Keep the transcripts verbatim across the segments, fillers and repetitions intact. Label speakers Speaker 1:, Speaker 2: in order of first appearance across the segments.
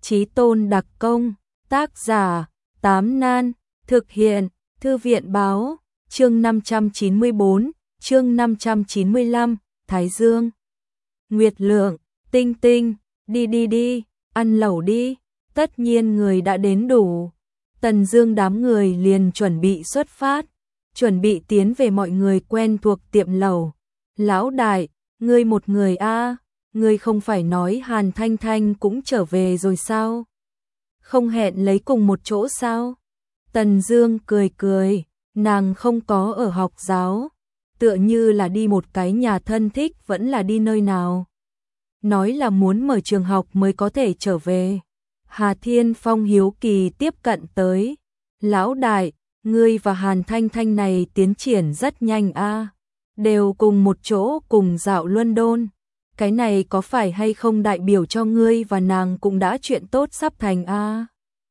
Speaker 1: Chí tôn đặc công, tác giả, Tám Nan, thực hiện, Thư viện báo, chương năm trăm chín mươi bốn, chương năm trăm chín mươi lăm, Thái Dương. Nguyệt Lượng, Tinh Tinh, đi đi đi, ăn lẩu đi, tất nhiên người đã đến đủ. Tần Dương đám người liền chuẩn bị xuất phát, chuẩn bị tiến về mọi người quen thuộc tiệm lẩu. Lão đại, ngươi một người a, à, ngươi không phải nói Hàn Thanh Thanh cũng trở về rồi sao? Không hẹn lấy cùng một chỗ sao? Tần Dương cười cười, nàng không có ở học giáo, tựa như là đi một cái nhà thân thích vẫn là đi nơi nào. Nói là muốn mở trường học mới có thể trở về. Hà Thiên Phong hiếu kỳ tiếp cận tới. Lão đại, ngươi và Hàn Thanh Thanh này tiến triển rất nhanh a, à. Đều cùng một chỗ cùng dạo London. Cái này có phải hay không đại biểu cho ngươi và nàng cũng đã chuyện tốt sắp thành a? À?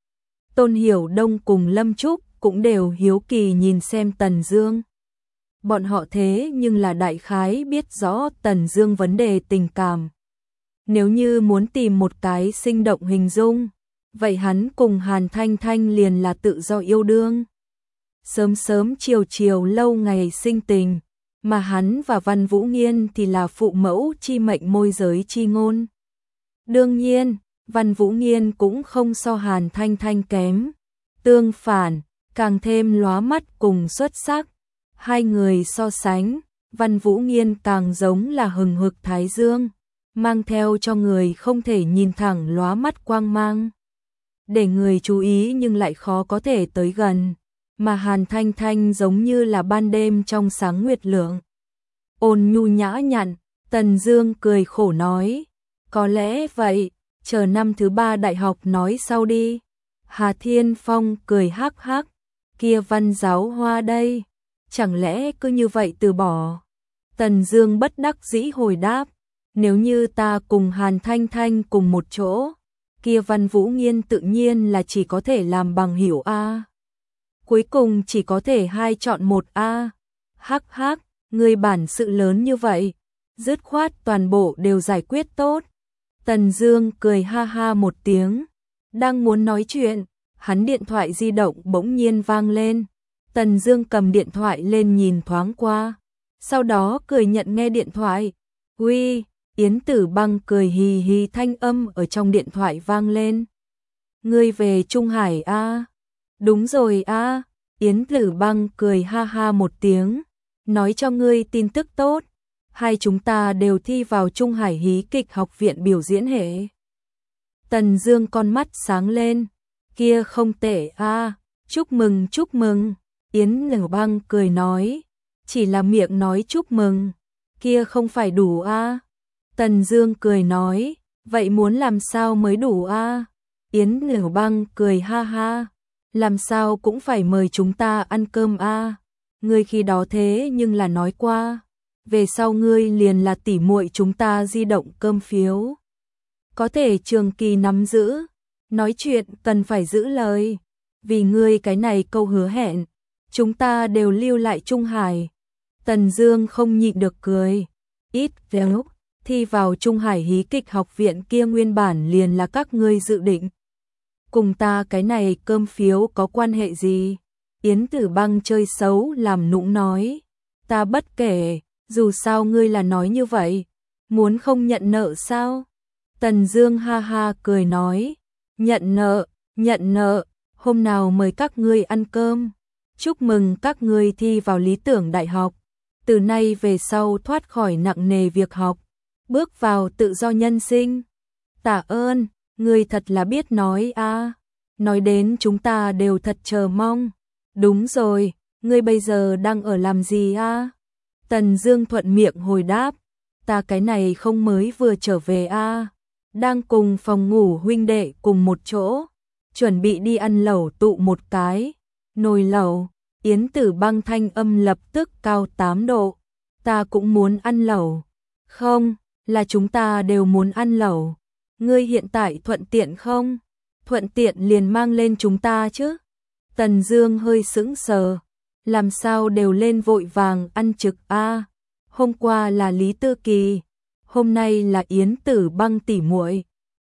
Speaker 1: Tôn Hiểu Đông cùng Lâm Trúc cũng đều hiếu kỳ nhìn xem Tần Dương. Bọn họ thế nhưng là đại khái biết rõ Tần Dương vấn đề tình cảm. Nếu như muốn tìm một cái sinh động hình dung, vậy hắn cùng Hàn Thanh Thanh liền là tự do yêu đương. Sớm sớm chiều chiều lâu ngày sinh tình, mà hắn và Văn Vũ Nghiên thì là phụ mẫu chi mệnh môi giới chi ngôn. Đương nhiên, Văn Vũ Nghiên cũng không so Hàn Thanh Thanh kém, tương phản, càng thêm lóa mắt cùng xuất sắc. Hai người so sánh, Văn Vũ Nghiên càng giống là hừng hực thái dương, mang theo cho người không thể nhìn thẳng lóa mắt quang mang, để người chú ý nhưng lại khó có thể tới gần. Mà Hàn Thanh Thanh giống như là ban đêm trong sáng nguyệt lượng, ôn nhu nhã nhặn. Tần Dương cười khổ nói, có lẽ vậy, chờ năm thứ ba đại học nói sau đi. Hà Thiên Phong cười hắc hắc, kia Văn Giáo Hoa đây, chẳng lẽ cứ như vậy từ bỏ? Tần Dương bất đắc dĩ hồi đáp, nếu như ta cùng Hàn Thanh Thanh cùng một chỗ, kia Văn Vũ Nghiên tự nhiên là chỉ có thể làm bằng hữu a. Cuối cùng chỉ có thể hai chọn một a. Hắc hắc, người bản sự lớn như vậy, dứt khoát toàn bộ đều giải quyết tốt. Tần Dương cười ha ha một tiếng, đang muốn nói chuyện, hắn điện thoại di động bỗng nhiên vang lên. Tần Dương cầm điện thoại lên nhìn thoáng qua, sau đó cười nhận nghe điện thoại. "Uy." Yến Tử Băng cười hì hì thanh âm ở trong điện thoại vang lên. "Ngươi về Trung Hải a?" À? "Đúng rồi a." À. Yến Tử Băng cười ha ha một tiếng, nói cho ngươi tin tức tốt, hai chúng ta đều thi vào Trung Hải hí kịch học viện biểu diễn hệ. Tần Dương con mắt sáng lên, kia không tệ a, à. Chúc mừng chúc mừng. Yến Tử Băng cười nói, chỉ là miệng nói chúc mừng, kia không phải đủ a. À. Tần Dương cười nói, vậy muốn làm sao mới đủ a? À? Yến Tử Băng cười ha ha, làm sao cũng phải mời chúng ta ăn cơm a. À? Ngươi khi đó thế nhưng là nói qua, về sau ngươi liền là tỉ muội chúng ta di động cơm phiếu, có thể trường kỳ nắm giữ, nói chuyện cần phải giữ lời, vì ngươi cái này câu hứa hẹn, chúng ta đều lưu lại Trung Hải. Tần Dương không nhịn được cười, ít lúc thi vào Trung Hải hí kịch học viện kia nguyên bản liền là các ngươi dự định, cùng ta cái này cơm phiếu có quan hệ gì? Yến Tử Băng chơi xấu làm nũng nói, ta bất kể, dù sao ngươi là nói như vậy, muốn không nhận nợ sao? Tần Dương ha ha cười nói, nhận nợ, nhận nợ, hôm nào mời các ngươi ăn cơm, chúc mừng các ngươi thi vào lý tưởng đại học, từ nay về sau thoát khỏi nặng nề việc học, bước vào tự do nhân sinh. Tạ ơn, ngươi thật là biết nói a. À. Nói đến chúng ta đều thật chờ mong. Đúng rồi, ngươi bây giờ đang ở làm gì a? À? Tần Dương thuận miệng hồi đáp, ta cái này không mới vừa trở về a, à? Đang cùng phòng ngủ huynh đệ cùng một chỗ, chuẩn bị đi ăn lẩu tụ một cái. Nồi lẩu. Yến Tử Băng thanh âm lập tức cao tám độ. Ta cũng muốn ăn lẩu. Không, là chúng ta đều muốn ăn lẩu. Ngươi hiện tại thuận tiện không? Thuận tiện liền mang lên chúng ta chứ. Tần Dương hơi sững sờ, làm sao đều lên vội vàng ăn trực a? À, hôm qua là Lý Tư Kỳ, hôm nay là Yến Tử Băng tỷ muội,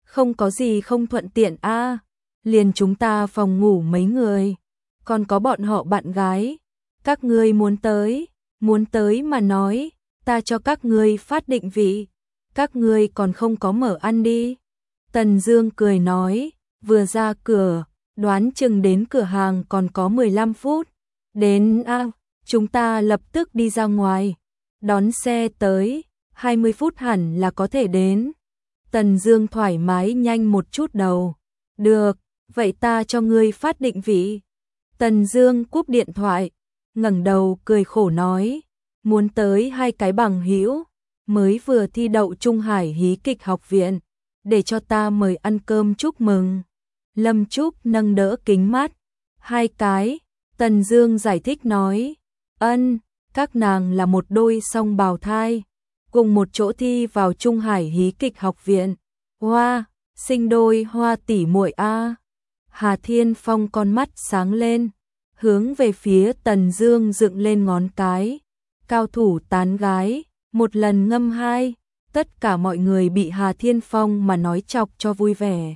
Speaker 1: Không có gì không thuận tiện a, liền chúng ta phòng ngủ mấy người, còn có bọn họ bạn gái, các ngươi muốn tới, muốn tới mà nói, ta cho các ngươi phát định vị, các ngươi còn không có mở ăn đi. Tần Dương cười nói, vừa ra cửa, đoán chừng đến cửa hàng còn có mười lăm phút, đến a, à, chúng ta lập tức đi ra ngoài, đón xe tới, hai mươi phút hẳn là có thể đến. Tần Dương thoải mái nhanh một chút đầu, được, vậy ta cho ngươi phát định vị. Tần Dương cúp điện thoại, ngẩng đầu cười khổ nói, muốn tới hai cái bằng hữu, mới vừa thi đậu Trung Hải hí kịch học viện, để cho ta mời ăn cơm chúc mừng. Lâm Trúc nâng đỡ kính mắt, hai cái, Tần Dương giải thích nói, ân, các nàng là một đôi song bào thai, cùng một chỗ thi vào Trung Hải hí kịch học viện. Hoa, sinh đôi hoa tỷ muội a. Hà Thiên Phong con mắt sáng lên, hướng về phía Tần Dương dựng lên ngón cái. Cao thủ tán gái, một lần ngâm hai, tất cả mọi người bị Hà Thiên Phong mà nói chọc cho vui vẻ.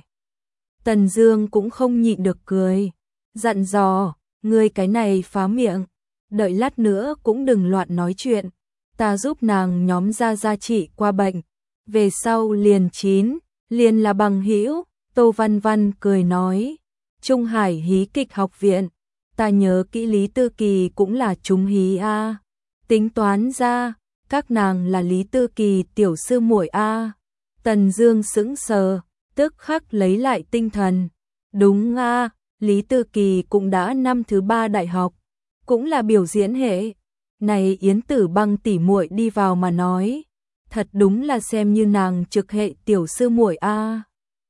Speaker 1: Tần Dương cũng không nhịn được cười, dặn dò, ngươi cái này phá miệng, đợi lát nữa cũng đừng loạn nói chuyện, ta giúp nàng nhóm ra gia trị qua bệnh, về sau liền chín, liền là bằng hữu. Tô Văn Văn cười nói, Trung Hải hí kịch học viện, ta nhớ kỹ Lý Tư Kỳ cũng là trung hí a. Tính toán ra, các nàng là Lý Tư Kỳ tiểu sư muội a. Tần Dương sững sờ, tức khắc lấy lại tinh thần. Đúng a, Lý Tư Kỳ cũng đã năm thứ ba đại học, cũng là biểu diễn hệ. Này Yến Tử Băng tỷ muội đi vào mà nói, thật đúng là xem như nàng trực hệ tiểu sư muội a.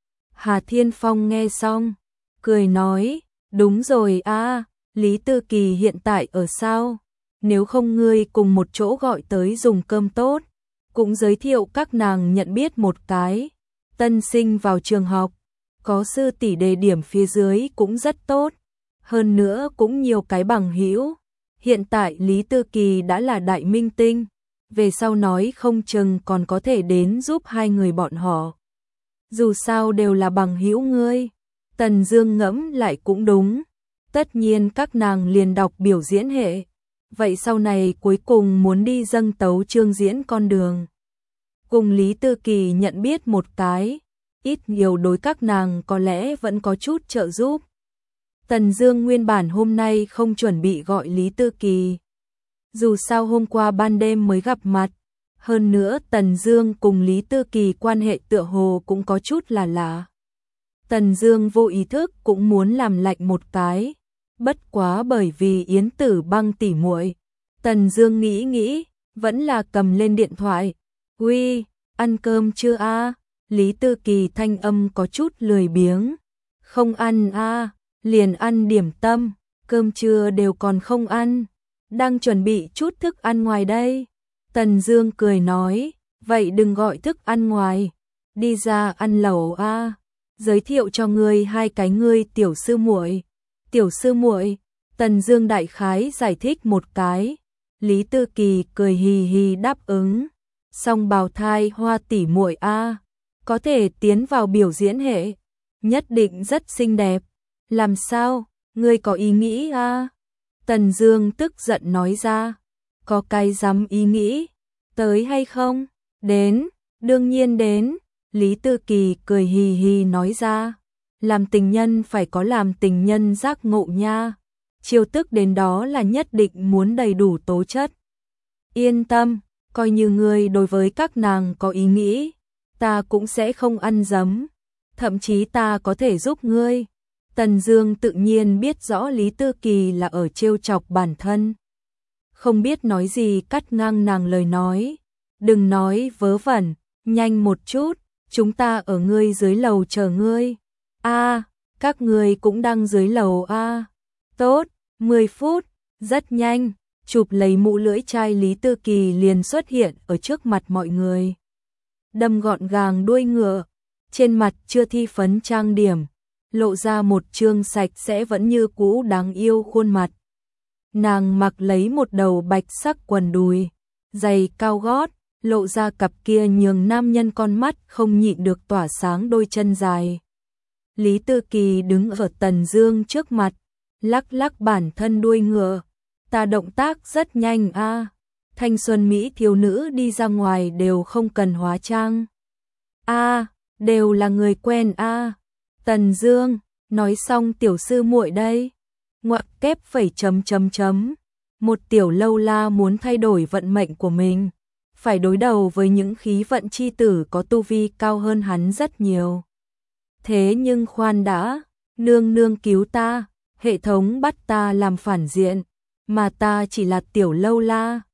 Speaker 1: Hà Thiên Phong nghe xong, cười nói, đúng rồi a, Lý Tư Kỳ hiện tại ở sao? Nếu không ngươi cùng một chỗ gọi tới dùng cơm tốt, cũng giới thiệu các nàng nhận biết một cái. Tân sinh vào trường học, có sư tỷ đề điểm phía dưới cũng rất tốt, hơn nữa cũng nhiều cái bằng hữu. Hiện tại Lý Tư Kỳ đã là đại minh tinh, về sau nói không chừng còn có thể đến giúp hai người bọn họ. Dù sao đều là bằng hữu ngươi. Tần Dương ngẫm lại cũng đúng, tất nhiên các nàng liền đọc biểu diễn hệ, vậy sau này cuối cùng muốn đi dâng tấu chương diễn con đường. Cùng Lý Tư Kỳ nhận biết một cái, ít nhiều đối các nàng có lẽ vẫn có chút trợ giúp. Tần Dương nguyên bản hôm nay không chuẩn bị gọi Lý Tư Kỳ, dù sao hôm qua ban đêm mới gặp mặt, hơn nữa Tần Dương cùng Lý Tư Kỳ quan hệ tựa hồ cũng có chút là lạ. Tần Dương vô ý thức cũng muốn làm lạnh một cái, bất quá bởi vì Yến Tử Băng tỉ muội, Tần Dương nghĩ nghĩ, vẫn là cầm lên điện thoại. "Uy, ăn cơm chưa a?" Lý Tư Kỳ thanh âm có chút lười biếng. "Không ăn a, liền ăn điểm tâm, cơm trưa đều còn không ăn, đang chuẩn bị chút thức ăn ngoài đây." Tần Dương cười nói, "Vậy đừng gọi thức ăn ngoài, đi ra ăn lẩu a, giới thiệu cho ngươi hai cái ngươi tiểu sư muội." "Tiểu sư muội?" Tần Dương đại khái giải thích một cái. Lý Tư Kỳ cười hì hì đáp ứng. "Song bào thai hoa tỷ muội a, có thể tiến vào biểu diễn hệ, nhất định rất xinh đẹp." "Làm sao, ngươi có ý nghĩ a?" Tần Dương tức giận nói ra. "Có cái dám ý nghĩ, tới hay không?" "Đến, đương nhiên đến." Lý Tư Kỳ cười hì hì nói ra. "Làm tình nhân phải có làm tình nhân giác ngộ nha, chiêu tức đến đó là nhất định muốn đầy đủ tố chất." "Yên tâm, coi như ngươi đối với các nàng có ý nghĩ, ta cũng sẽ không ăn dấm, thậm chí ta có thể giúp ngươi." Tần Dương tự nhiên biết rõ Lý Tư Kỳ là ở trêu chọc bản thân, không biết nói gì cắt ngang nàng lời nói. "Đừng nói vớ vẩn, nhanh một chút, chúng ta ở ngươi dưới lầu chờ ngươi." "A, các ngươi cũng đang dưới lầu a?" "Tốt, mười phút." Rất nhanh, chụp lấy mũ lưỡi chai Lý Tư Kỳ liền xuất hiện ở trước mặt mọi người. Đâm gọn gàng đuôi ngựa, trên mặt chưa thi phấn trang điểm, lộ ra một trương sạch sẽ vẫn như cũ đáng yêu khuôn mặt. Nàng mặc lấy một đầu bạch sắc quần đùi, giày cao gót, lộ ra cặp kia nhường nam nhân con mắt không nhịn được tỏa sáng đôi chân dài. Lý Tư Kỳ đứng ở Tần Dương trước mặt, lắc lắc bản thân đuôi ngựa, ta động tác rất nhanh a. Thanh xuân mỹ thiếu nữ đi ra ngoài đều không cần hóa trang. A, đều là người quen a. Tần Dương, nói xong tiểu sư muội đây. Ngoặc kép phẩy chấm chấm chấm. Một tiểu lâu la muốn thay đổi vận mệnh của mình, phải đối đầu với những khí vận chi tử có tu vi cao hơn hắn rất nhiều. Thế nhưng khoan đã, nương nương cứu ta, hệ thống bắt ta làm phản diện, mà ta chỉ là tiểu lâu la.